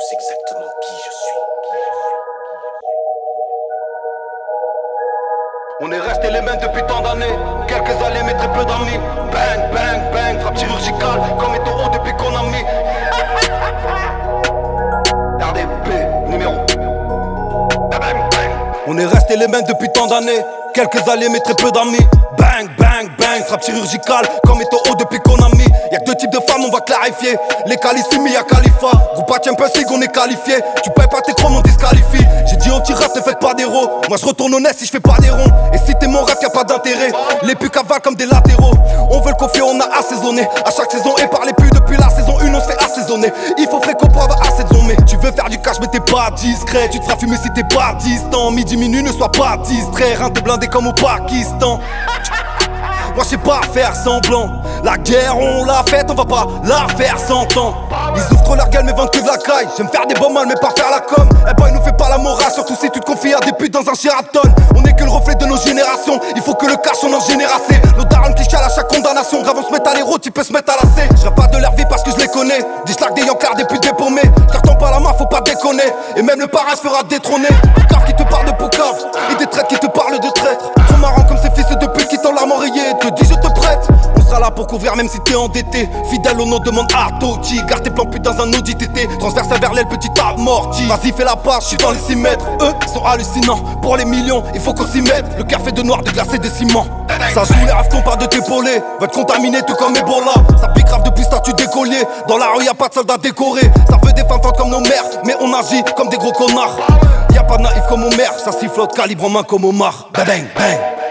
tous exactement qui je suis. On est resté les mêmes depuis tant d'années. Quelques années mais très peu d'amis. Bang, bang, bang, frappe chirurgicale comme étant haut depuis qu'on a mis. RDP, numéro. Bang, bang. On est resté les mêmes depuis tant d'années. Quelques années mais très peu d'amis. Bang, bang, bang, frappe chirurgicale comme étant haut depuis qu'on a mis. Y'a que deux types de femmes, on va clarifier. Les calissimi, y'a Khalifa. Groupe à Champions League, on est qualifié. Tu payes pas tes chromes, on disqualifie. J'ai dit au tirage, ne faites pas d'héros. Moi je retourne honnête si je fais pas des ronds. Et si t'es mon rêve, y'a pas d'intérêt. Les pucs avalent comme des latéraux. On veut le confier, on a assaisonné. À chaque saison, et par les plus depuis la saison 1, on se fait assaisonner. Il faut fréquent pour avoir assez de zombie. Tu veux faire du cash, mais t'es pas discret. Tu te feras fumer si t'es pas distant. Midi, minuit, ne sois pas distrait. Rien te blindé comme au Pakistan. Moi je sais pas faire semblant. La guerre on l'a faite, on va pas la faire 100 ans. Ils ouvrent trop leur gueule mais vendent que de la caille. J'aime faire des bons mal mais pas faire la com. Eh ben il nous fait pas la morale, surtout si tu te confies à des putes dans un Sheraton. On est que le reflet de nos générations. Il faut que le cash on en génère assez. Nos darons qui chialent à chaque condamnation. Grave on se met à l'héros, tu peux se mettre à la C. Je pas de leur vie parce que je les connais. Dislac des yankards, des putes dépaumées. Je leur tends pas la main, faut pas déconner. Et même le parrain se fera détrôner. Poucave qui te parle de poucave. Et des traîtres qui te parlent de traîtres. Trop marrant comme ces fils de pute qui t'ont l'arme oreiller. Te dis je te prête. On sera là pour couvrir même si t'es endetté. Fidèle au nom demande Artoti. Garde tes plans pute dans un Audi TT. Transversal vers l'aile petit amorti. Vas-y fais la passe, j'suis dans les 6 mètres. Eux sont hallucinants. Pour les millions il faut qu'on s'y mette. Le cœur fait de noir, de glace et de ciment. Ça joue les rêves qu'on part de t'épauler. Va te contaminer tout comme Ebola. Ça pique grave depuis statut d'écolier. Dans la rue y'a pas de soldats décorés. Ça veut des fantantes comme nos mères. Mais on agit comme des gros connards. Y'a pas de naïf comme Homer. Ça sifflote calibre en main comme Omar. Bang bang bang.